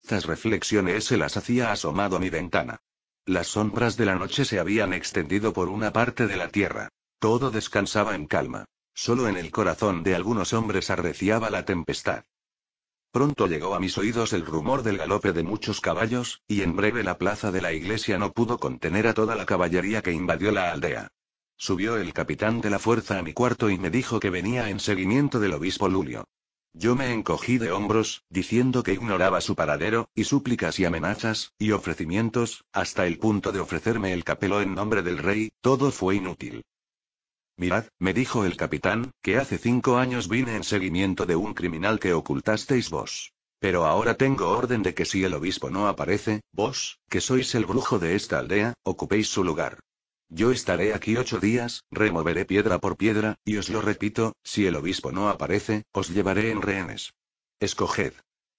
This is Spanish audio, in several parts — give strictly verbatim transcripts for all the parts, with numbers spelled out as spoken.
Estas reflexiones se las hacía asomado a mi ventana. Las sombras de la noche se habían extendido por una parte de la tierra. Todo descansaba en calma. Solo en el corazón de algunos hombres arreciaba la tempestad. Pronto llegó a mis oídos el rumor del galope de muchos caballos, y en breve la plaza de la iglesia no pudo contener a toda la caballería que invadió la aldea. Subió el capitán de la fuerza a mi cuarto y me dijo que venía en seguimiento del obispo Lulio. Yo me encogí de hombros, diciendo que ignoraba su paradero, y súplicas y amenazas, y ofrecimientos, hasta el punto de ofrecerme el capelo en nombre del rey, todo fue inútil. Mirad, me dijo el capitán, que hace cinco años vine en seguimiento de un criminal que ocultasteis vos. Pero ahora tengo orden de que si el obispo no aparece, vos, que sois el brujo de esta aldea, ocupéis su lugar. Yo estaré aquí ocho días, removeré piedra por piedra, y os lo repito, si el obispo no aparece, os llevaré en rehenes. Escoged.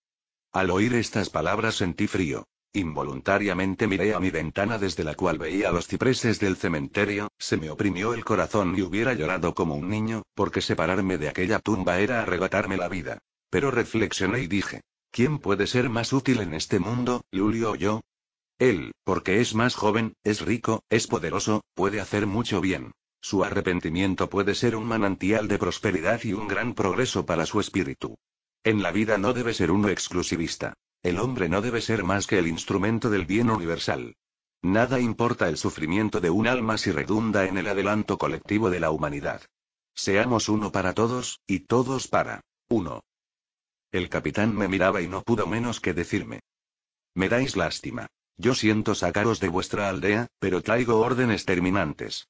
Al oír estas palabras sentí frío. Involuntariamente miré a mi ventana desde la cual veía los cipreses del cementerio, se me oprimió el corazón y hubiera llorado como un niño, porque separarme de aquella tumba era arrebatarme la vida. Pero reflexioné y dije, ¿quién puede ser más útil en este mundo, Lulio o yo? Él, porque es más joven, es rico, es poderoso, puede hacer mucho bien. Su arrepentimiento puede ser un manantial de prosperidad y un gran progreso para su espíritu. En la vida no debe ser uno exclusivista. El hombre no debe ser más que el instrumento del bien universal. Nada importa el sufrimiento de un alma si redunda en el adelanto colectivo de la humanidad. Seamos uno para todos, y todos para uno. El capitán me miraba y no pudo menos que decirme: me dais lástima. Yo siento sacaros de vuestra aldea, pero traigo órdenes terminantes.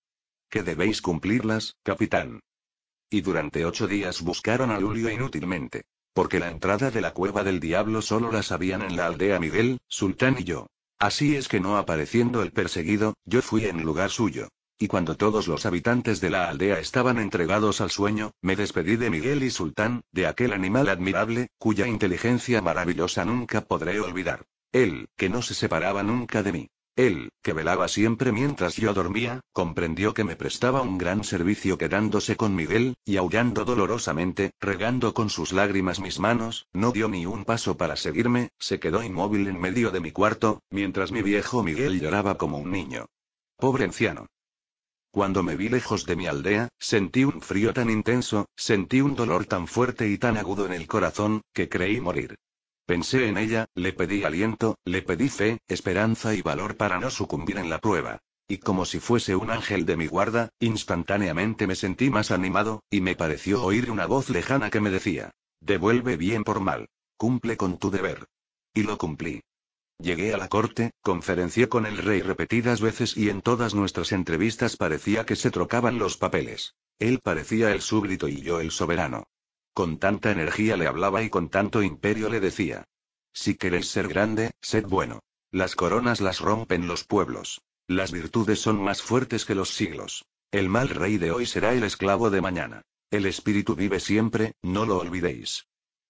Que debéis cumplirlas, capitán. Y durante ocho días buscaron a Lulio inútilmente. Porque la entrada de la cueva del diablo solo la sabían en la aldea Miguel, Sultán y yo. Así es que no apareciendo el perseguido, yo fui en lugar suyo. Y cuando todos los habitantes de la aldea estaban entregados al sueño, me despedí de Miguel y Sultán, de aquel animal admirable, cuya inteligencia maravillosa nunca podré olvidar. Él, que no se separaba nunca de mí. Él, que velaba siempre mientras yo dormía, comprendió que me prestaba un gran servicio quedándose con Miguel, y aullando dolorosamente, regando con sus lágrimas mis manos, no dio ni un paso para seguirme, se quedó inmóvil en medio de mi cuarto, mientras mi viejo Miguel lloraba como un niño. Pobre anciano. Cuando me vi lejos de mi aldea, sentí un frío tan intenso, sentí un dolor tan fuerte y tan agudo en el corazón, que creí morir. Pensé en ella, le pedí aliento, le pedí fe, esperanza y valor para no sucumbir en la prueba. Y como si fuese un ángel de mi guarda, instantáneamente me sentí más animado, y me pareció oír una voz lejana que me decía: devuelve bien por mal. Cumple con tu deber. Y lo cumplí. Llegué a la corte, conferencié con el rey repetidas veces y en todas nuestras entrevistas parecía que se trocaban los papeles. Él parecía el súbdito y yo el soberano. Con tanta energía le hablaba y con tanto imperio le decía: si queréis ser grande, sed bueno. Las coronas las rompen los pueblos. Las virtudes son más fuertes que los siglos. El mal rey de hoy será el esclavo de mañana. El espíritu vive siempre, no lo olvidéis.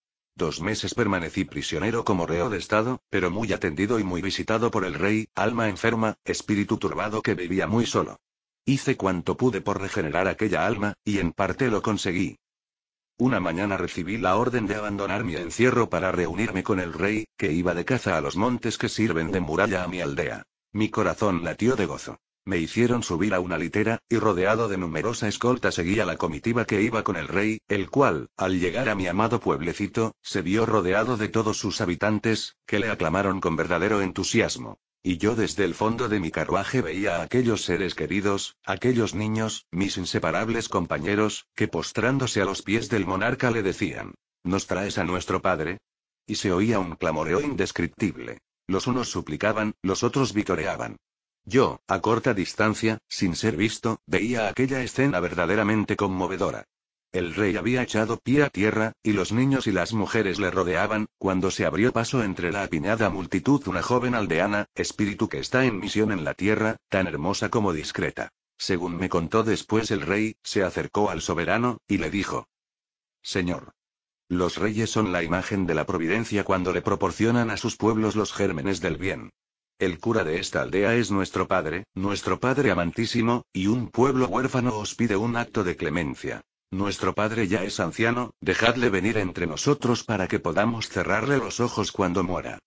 Dos meses permanecí prisionero como reo de estado, pero muy atendido y muy visitado por el rey, alma enferma, espíritu turbado que vivía muy solo. Hice cuanto pude por regenerar aquella alma, y en parte lo conseguí. Una mañana recibí la orden de abandonar mi encierro para reunirme con el rey, que iba de caza a los montes que sirven de muralla a mi aldea. Mi corazón latió de gozo. Me hicieron subir a una litera, y rodeado de numerosa escolta seguía la comitiva que iba con el rey, el cual, al llegar a mi amado pueblecito, se vio rodeado de todos sus habitantes, que le aclamaron con verdadero entusiasmo. Y yo desde el fondo de mi carruaje veía a aquellos seres queridos, aquellos niños, mis inseparables compañeros, que postrándose a los pies del monarca le decían: ¿nos traes a nuestro padre? Y se oía un clamoreo indescriptible. Los unos suplicaban, los otros vitoreaban. Yo, a corta distancia, sin ser visto, veía aquella escena verdaderamente conmovedora. El rey había echado pie a tierra, y los niños y las mujeres le rodeaban, cuando se abrió paso entre la apiñada multitud una joven aldeana, espíritu que está en misión en la tierra, tan hermosa como discreta. Según me contó después el rey, se acercó al soberano, y le dijo: Señor, los reyes son la imagen de la providencia cuando le proporcionan a sus pueblos los gérmenes del bien. El cura de esta aldea es nuestro padre, nuestro padre amantísimo, y un pueblo huérfano os pide un acto de clemencia. Nuestro padre ya es anciano, dejadle venir entre nosotros para que podamos cerrarle los ojos cuando muera.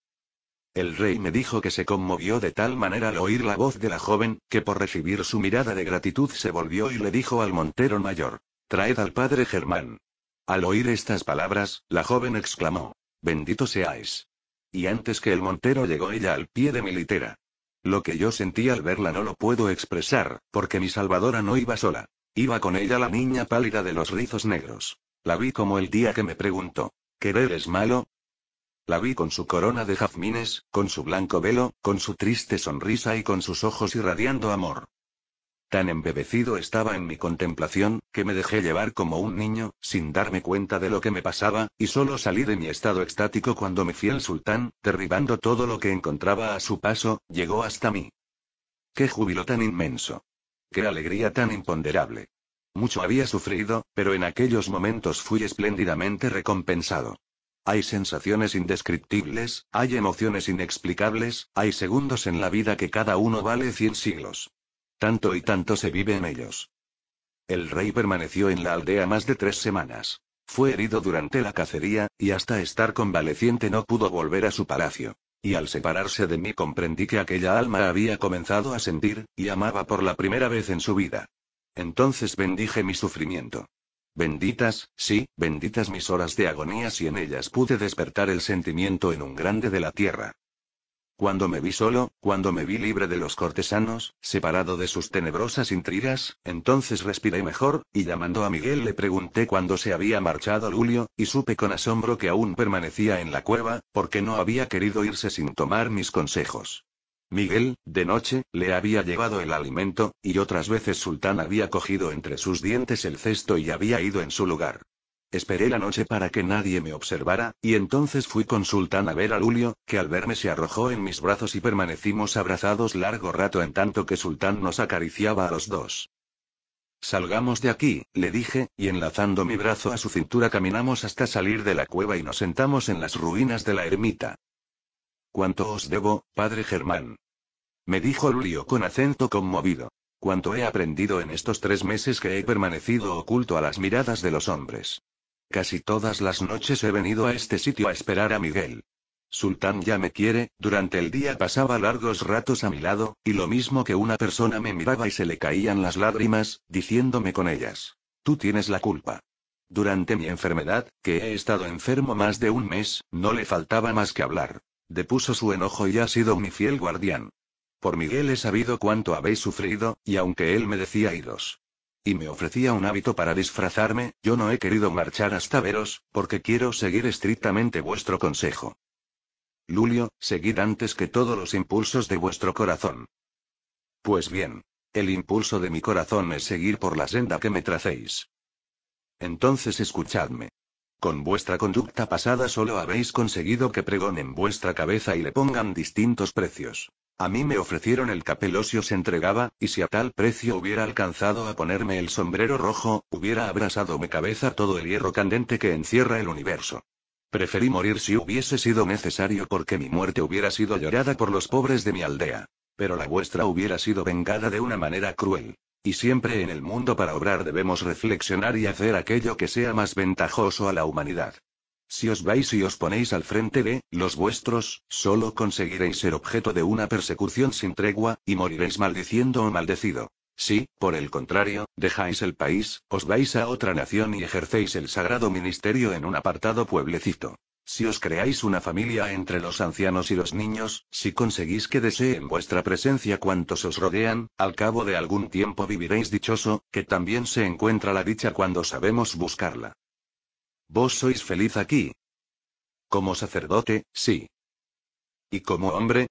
El rey me dijo que se conmovió de tal manera al oír la voz de la joven, que por recibir su mirada de gratitud se volvió y le dijo al montero mayor: «Traed al padre Germán». Al oír estas palabras, la joven exclamó: «Bendito seáis». Y antes que el montero llegó ella al pie de mi litera. Lo que yo sentí al verla no lo puedo expresar, porque mi salvadora no iba sola. Iba con ella la niña pálida de los rizos negros. La vi como el día que me preguntó: ¿querer es malo? La vi con su corona de jazmines, con su blanco velo, con su triste sonrisa y con sus ojos irradiando amor. Tan embebecido estaba en mi contemplación, que me dejé llevar como un niño, sin darme cuenta de lo que me pasaba, y solo salí de mi estado extático cuando mi fiel sultán, derribando todo lo que encontraba a su paso, llegó hasta mí. ¡Qué júbilo tan inmenso! ¡Qué alegría tan imponderable! Mucho había sufrido, pero en aquellos momentos fui espléndidamente recompensado. Hay sensaciones indescriptibles, hay emociones inexplicables, hay segundos en la vida que cada uno vale cien siglos. Tanto y tanto se vive en ellos. El rey permaneció en la aldea más de tres semanas. Fue herido durante la cacería, y hasta estar convaleciente no pudo volver a su palacio. Y al separarse de mí comprendí que aquella alma había comenzado a sentir, y amaba por la primera vez en su vida. Entonces bendije mi sufrimiento. Benditas, sí, benditas mis horas de agonía si en ellas pude despertar el sentimiento en un grande de la tierra. Cuando me vi solo, cuando me vi libre de los cortesanos, separado de sus tenebrosas intrigas, entonces respiré mejor, y llamando a Miguel le pregunté cuándo se había marchado Lulio, y supe con asombro que aún permanecía en la cueva, porque no había querido irse sin tomar mis consejos. Miguel, de noche, le había llevado el alimento, y otras veces Sultán había cogido entre sus dientes el cesto y había ido en su lugar. Esperé la noche para que nadie me observara, y entonces fui con Sultán a ver a Lulio, que al verme se arrojó en mis brazos y permanecimos abrazados largo rato en tanto que Sultán nos acariciaba a los dos. «Salgamos de aquí», le dije, y enlazando mi brazo a su cintura caminamos hasta salir de la cueva y nos sentamos en las ruinas de la ermita. «¿Cuánto os debo, padre Germán?», me dijo Lulio con acento conmovido. «Cuánto he aprendido en estos tres meses que he permanecido oculto a las miradas de los hombres. Casi todas las noches he venido a este sitio a esperar a Miguel. Sultán ya me quiere, durante el día pasaba largos ratos a mi lado, y lo mismo que una persona me miraba y se le caían las lágrimas, diciéndome con ellas: tú tienes la culpa. Durante mi enfermedad, que he estado enfermo más de un mes, no le faltaba más que hablar. Depuso su enojo y ha sido mi fiel guardián. Por Miguel he sabido cuánto habéis sufrido, y aunque él me decía iros y me ofrecía un hábito para disfrazarme, yo no he querido marchar hasta veros, porque quiero seguir estrictamente vuestro consejo. Lulio, seguid antes que todo los impulsos de vuestro corazón. Pues bien, el impulso de mi corazón es seguir por la senda que me tracéis. Entonces escuchadme. Con vuestra conducta pasada solo habéis conseguido que pregonen vuestra cabeza y le pongan distintos precios. A mí me ofrecieron el capelo si os entregaba, y si a tal precio hubiera alcanzado a ponerme el sombrero rojo, hubiera abrasado mi cabeza todo el hierro candente que encierra el universo. Preferí morir si hubiese sido necesario porque mi muerte hubiera sido llorada por los pobres de mi aldea. Pero la vuestra hubiera sido vengada de una manera cruel. Y siempre en el mundo para obrar debemos reflexionar y hacer aquello que sea más ventajoso a la humanidad. Si os vais y os ponéis al frente de los vuestros, solo conseguiréis ser objeto de una persecución sin tregua, y moriréis maldiciendo o maldecido. Si, por el contrario, dejáis el país, os vais a otra nación y ejercéis el sagrado ministerio en un apartado pueblecito. Si os creáis una familia entre los ancianos y los niños, si conseguís que deseen vuestra presencia cuantos os rodean, al cabo de algún tiempo viviréis dichoso, que también se encuentra la dicha cuando sabemos buscarla. ¿Vos sois feliz aquí? Como sacerdote, sí. ¿Y como hombre?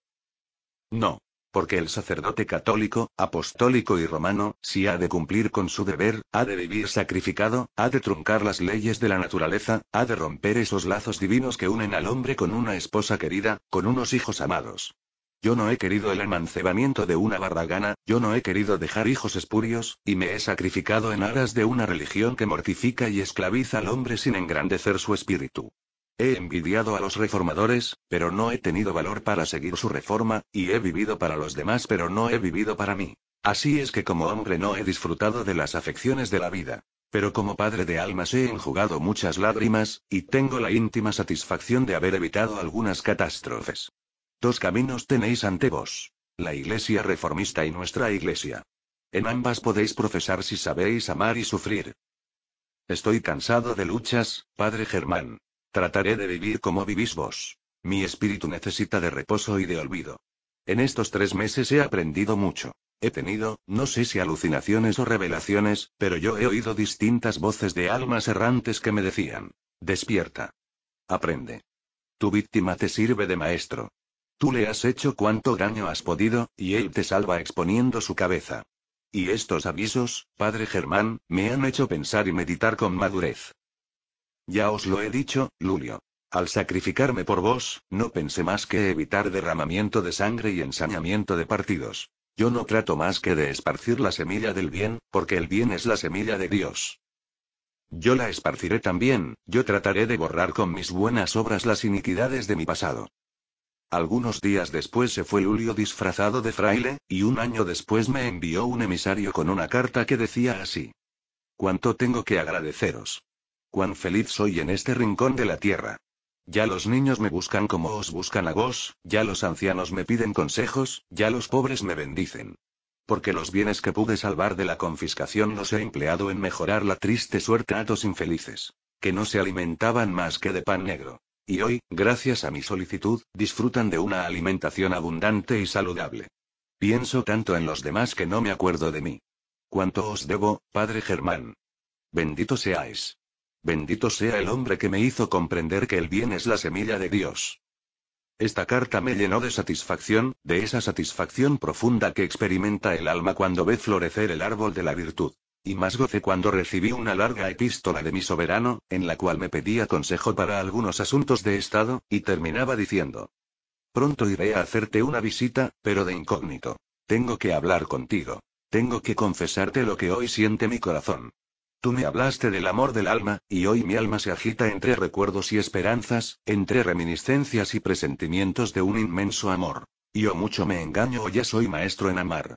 No. Porque el sacerdote católico, apostólico y romano, si ha de cumplir con su deber, ha de vivir sacrificado, ha de truncar las leyes de la naturaleza, ha de romper esos lazos divinos que unen al hombre con una esposa querida, con unos hijos amados. Yo no he querido el amancebamiento de una bardagana, yo no he querido dejar hijos espurios, y me he sacrificado en aras de una religión que mortifica y esclaviza al hombre sin engrandecer su espíritu. He envidiado a los reformadores, pero no he tenido valor para seguir su reforma, y he vivido para los demás pero no he vivido para mí. Así es que como hombre no he disfrutado de las afecciones de la vida. Pero como padre de almas he enjugado muchas lágrimas, y tengo la íntima satisfacción de haber evitado algunas catástrofes. Dos caminos tenéis ante vos. La Iglesia reformista y nuestra Iglesia. En ambas podéis profesar si sabéis amar y sufrir. Estoy cansado de luchas, padre Germán. Trataré de vivir como vivís vos. Mi espíritu necesita de reposo y de olvido. En estos tres meses he aprendido mucho. He tenido, no sé si alucinaciones o revelaciones, pero yo he oído distintas voces de almas errantes que me decían: despierta. Aprende. Tu víctima te sirve de maestro. Tú le has hecho cuanto daño has podido, y él te salva exponiendo su cabeza. Y estos avisos, padre Germán, me han hecho pensar y meditar con madurez. Ya os lo he dicho, Lulio. Al sacrificarme por vos, no pensé más que evitar derramamiento de sangre y ensañamiento de partidos. Yo no trato más que de esparcir la semilla del bien, porque el bien es la semilla de Dios. Yo la esparciré también, yo trataré de borrar con mis buenas obras las iniquidades de mi pasado. Algunos días después se fue Lulio disfrazado de fraile, y un año después me envió un emisario con una carta que decía así: cuánto tengo que agradeceros. Cuán feliz soy en este rincón de la tierra. Ya los niños me buscan como os buscan a vos, ya los ancianos me piden consejos, ya los pobres me bendicen. Porque los bienes que pude salvar de la confiscación los he empleado en mejorar la triste suerte a dos infelices, que no se alimentaban más que de pan negro. Y hoy, gracias a mi solicitud, disfrutan de una alimentación abundante y saludable. Pienso tanto en los demás que no me acuerdo de mí. Cuánto os debo, padre Germán. Bendito seáis. Bendito sea el hombre que me hizo comprender que el bien es la semilla de Dios. Esta carta me llenó de satisfacción, de esa satisfacción profunda que experimenta el alma cuando ve florecer el árbol de la virtud. Y más gocé cuando recibí una larga epístola de mi soberano, en la cual me pedía consejo para algunos asuntos de Estado, y terminaba diciendo: pronto iré a hacerte una visita, pero de incógnito. Tengo que hablar contigo. Tengo que confesarte lo que hoy siente mi corazón. Tú me hablaste del amor del alma, y hoy mi alma se agita entre recuerdos y esperanzas, entre reminiscencias y presentimientos de un inmenso amor. Y o mucho me engaño o ya soy maestro en amar.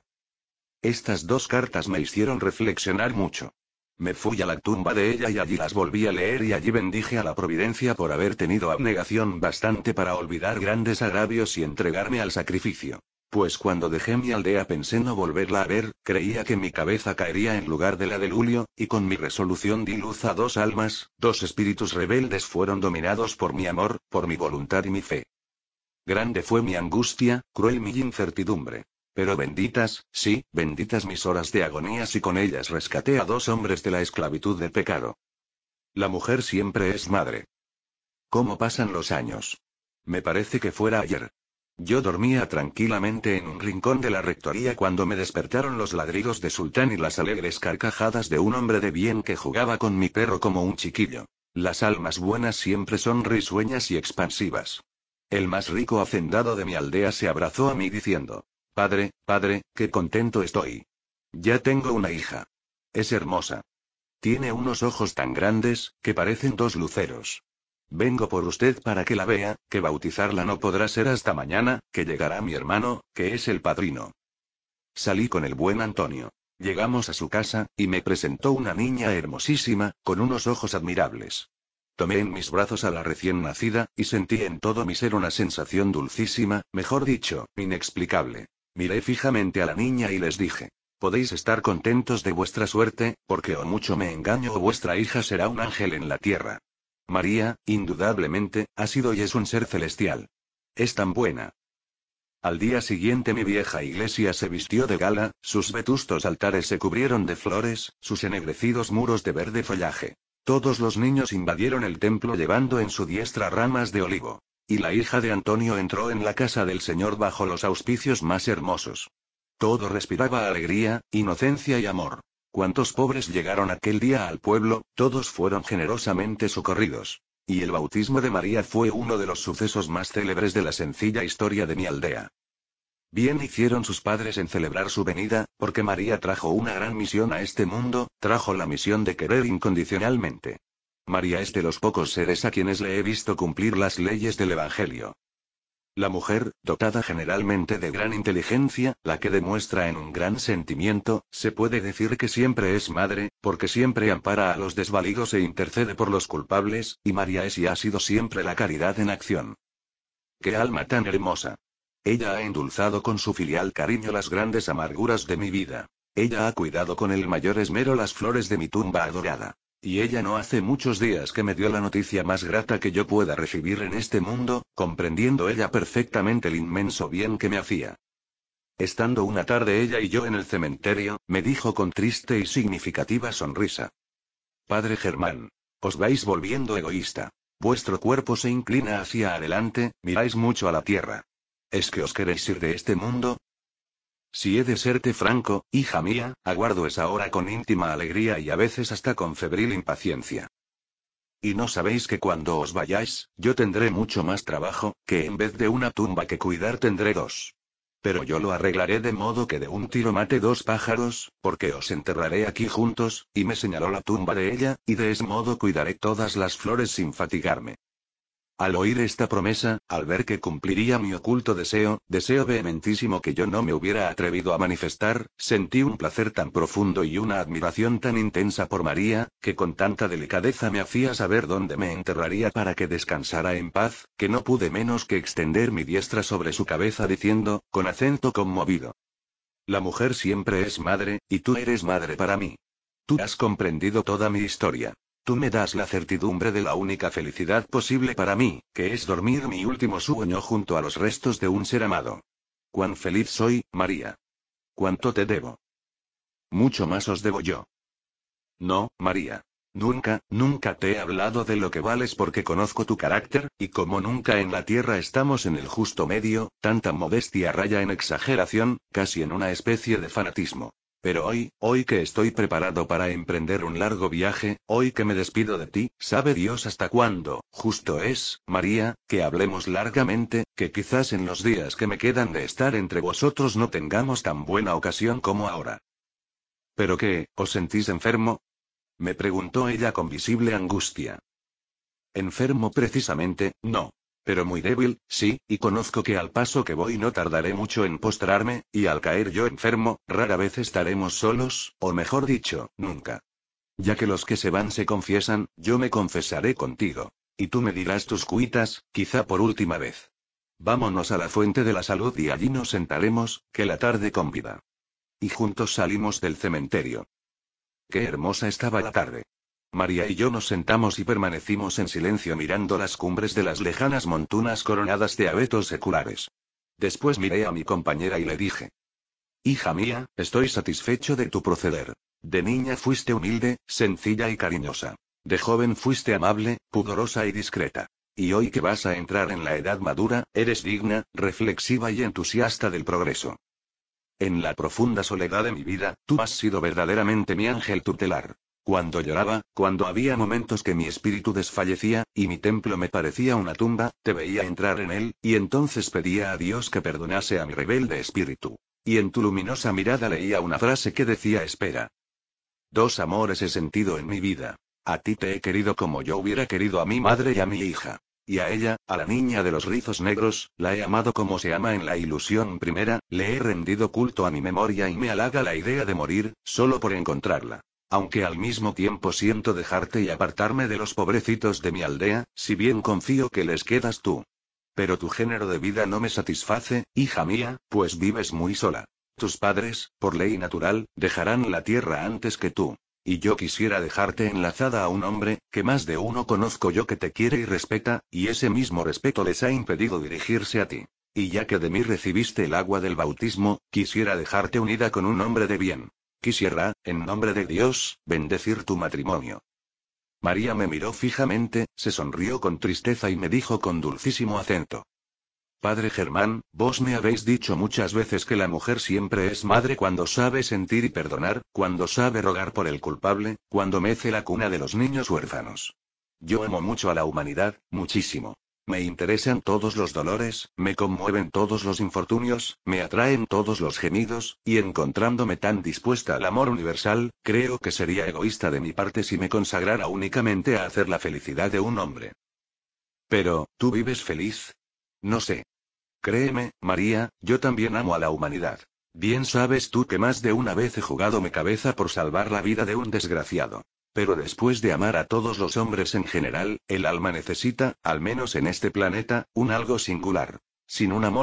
Estas dos cartas me hicieron reflexionar mucho. Me fui a la tumba de ella y allí las volví a leer y allí bendije a la providencia por haber tenido abnegación bastante para olvidar grandes agravios y entregarme al sacrificio. Pues cuando dejé mi aldea pensé no volverla a ver, creía que mi cabeza caería en lugar de la de Lulio, y con mi resolución di luz a dos almas, dos espíritus rebeldes fueron dominados por mi amor, por mi voluntad y mi fe. Grande fue mi angustia, cruel mi incertidumbre. Pero benditas, sí, benditas mis horas de agonías y con ellas rescaté a dos hombres de la esclavitud del pecado. La mujer siempre es madre. ¿Cómo pasan los años? Me parece que fuera ayer. Yo dormía tranquilamente en un rincón de la rectoría cuando me despertaron los ladridos de Sultán y las alegres carcajadas de un hombre de bien que jugaba con mi perro como un chiquillo. Las almas buenas siempre son risueñas y expansivas. El más rico hacendado de mi aldea se abrazó a mí diciendo: padre, padre, qué contento estoy. Ya tengo una hija. Es hermosa. Tiene unos ojos tan grandes, que parecen dos luceros. Vengo por usted para que la vea, que bautizarla no podrá ser hasta mañana, que llegará mi hermano, que es el padrino. Salí con el buen Antonio. Llegamos a su casa, y me presentó una niña hermosísima, con unos ojos admirables. Tomé en mis brazos a la recién nacida, y sentí en todo mi ser una sensación dulcísima, mejor dicho, inexplicable. Miré fijamente a la niña y les dije: podéis estar contentos de vuestra suerte, porque o mucho me engaño o vuestra hija será un ángel en la tierra. María, indudablemente, ha sido y es un ser celestial. Es tan buena. Al día siguiente mi vieja iglesia se vistió de gala, sus vetustos altares se cubrieron de flores, sus ennegrecidos muros de verde follaje. Todos los niños invadieron el templo llevando en su diestra ramas de olivo. Y la hija de Antonio entró en la casa del Señor bajo los auspicios más hermosos. Todo respiraba alegría, inocencia y amor. Cuantos pobres llegaron aquel día al pueblo, todos fueron generosamente socorridos. Y el bautismo de María fue uno de los sucesos más célebres de la sencilla historia de mi aldea. Bien hicieron sus padres en celebrar su venida, porque María trajo una gran misión a este mundo, trajo la misión de querer incondicionalmente. María es de los pocos seres a quienes le he visto cumplir las leyes del Evangelio. La mujer, dotada generalmente de gran inteligencia, la que demuestra en un gran sentimiento, se puede decir que siempre es madre, porque siempre ampara a los desvalidos e intercede por los culpables, y María es y ha sido siempre la caridad en acción. ¡Qué alma tan hermosa! Ella ha endulzado con su filial cariño las grandes amarguras de mi vida. Ella ha cuidado con el mayor esmero las flores de mi tumba adorada. Y ella no hace muchos días que me dio la noticia más grata que yo pueda recibir en este mundo, comprendiendo ella perfectamente el inmenso bien que me hacía. Estando una tarde ella y yo en el cementerio, me dijo con triste y significativa sonrisa: Padre Germán, os vais volviendo egoísta. Vuestro cuerpo se inclina hacia adelante, miráis mucho a la tierra. ¿Es que os queréis ir de este mundo? Si he de serte franco, hija mía, aguardo esa hora con íntima alegría y a veces hasta con febril impaciencia. Y no sabéis que cuando os vayáis, yo tendré mucho más trabajo, que en vez de una tumba que cuidar tendré dos. Pero yo lo arreglaré de modo que de un tiro mate dos pájaros, porque os enterraré aquí juntos, y me señaló la tumba de ella, y de ese modo cuidaré todas las flores sin fatigarme. Al oír esta promesa, al ver que cumpliría mi oculto deseo, deseo vehementísimo que yo no me hubiera atrevido a manifestar, sentí un placer tan profundo y una admiración tan intensa por María, que con tanta delicadeza me hacía saber dónde me enterraría para que descansara en paz, que no pude menos que extender mi diestra sobre su cabeza diciendo, con acento conmovido: La mujer siempre es madre, y tú eres madre para mí. Tú has comprendido toda mi historia. Tú me das la certidumbre de la única felicidad posible para mí, que es dormir mi último sueño junto a los restos de un ser amado. Cuán feliz soy, María. Cuánto te debo. Mucho más os debo yo. No, María. Nunca, nunca te he hablado de lo que vales porque conozco tu carácter, y como nunca en la tierra estamos en el justo medio, tanta modestia raya en exageración, casi en una especie de fanatismo. Pero hoy, hoy que estoy preparado para emprender un largo viaje, hoy que me despido de ti, sabe Dios hasta cuándo, justo es, María, que hablemos largamente, que quizás en los días que me quedan de estar entre vosotros no tengamos tan buena ocasión como ahora. ¿Pero qué, os sentís enfermo? Me preguntó ella con visible angustia. Enfermo precisamente, no. Pero muy débil, sí, y conozco que al paso que voy no tardaré mucho en postrarme, y al caer yo enfermo, rara vez estaremos solos, o mejor dicho, nunca. Ya que los que se van se confiesan, yo me confesaré contigo. Y tú me dirás tus cuitas, quizá por última vez. Vámonos a la fuente de la salud y allí nos sentaremos, que la tarde convida. Y juntos salimos del cementerio. Qué hermosa estaba la tarde. María y yo nos sentamos y permanecimos en silencio mirando las cumbres de las lejanas montunas coronadas de abetos seculares. Después miré a mi compañera y le dije: Hija mía, estoy satisfecho de tu proceder. De niña fuiste humilde, sencilla y cariñosa. De joven fuiste amable, pudorosa y discreta. Y hoy que vas a entrar en la edad madura, eres digna, reflexiva y entusiasta del progreso. En la profunda soledad de mi vida, tú has sido verdaderamente mi ángel tutelar. Cuando lloraba, cuando había momentos que mi espíritu desfallecía, y mi templo me parecía una tumba, te veía entrar en él, y entonces pedía a Dios que perdonase a mi rebelde espíritu. Y en tu luminosa mirada leía una frase que decía: espera. Dos amores he sentido en mi vida. A ti te he querido como yo hubiera querido a mi madre y a mi hija. Y a ella, a la niña de los rizos negros, la he amado como se ama en la ilusión primera, le he rendido culto a mi memoria y me halaga la idea de morir, solo por encontrarla. Aunque al mismo tiempo siento dejarte y apartarme de los pobrecitos de mi aldea, si bien confío que les quedas tú. Pero tu género de vida no me satisface, hija mía, pues vives muy sola. Tus padres, por ley natural, dejarán la tierra antes que tú. Y yo quisiera dejarte enlazada a un hombre, que más de uno conozco yo que te quiere y respeta, y ese mismo respeto les ha impedido dirigirse a ti. Y ya que de mí recibiste el agua del bautismo, quisiera dejarte unida con un hombre de bien. Quisiera, en nombre de Dios, bendecir tu matrimonio. María me miró fijamente, se sonrió con tristeza y me dijo con dulcísimo acento: Padre Germán, vos me habéis dicho muchas veces que la mujer siempre es madre cuando sabe sentir y perdonar, cuando sabe rogar por el culpable, cuando mece la cuna de los niños huérfanos. Yo amo mucho a la humanidad, muchísimo. Me interesan todos los dolores, me conmueven todos los infortunios, me atraen todos los gemidos, y encontrándome tan dispuesta al amor universal, creo que sería egoísta de mi parte si me consagrara únicamente a hacer la felicidad de un hombre. Pero, ¿tú vives feliz? No sé. Créeme, María, yo también amo a la humanidad. Bien sabes tú que más de una vez he jugado mi cabeza por salvar la vida de un desgraciado. Pero después de amar a todos los hombres en general, el alma necesita, al menos en este planeta, un algo singular. Sin un amor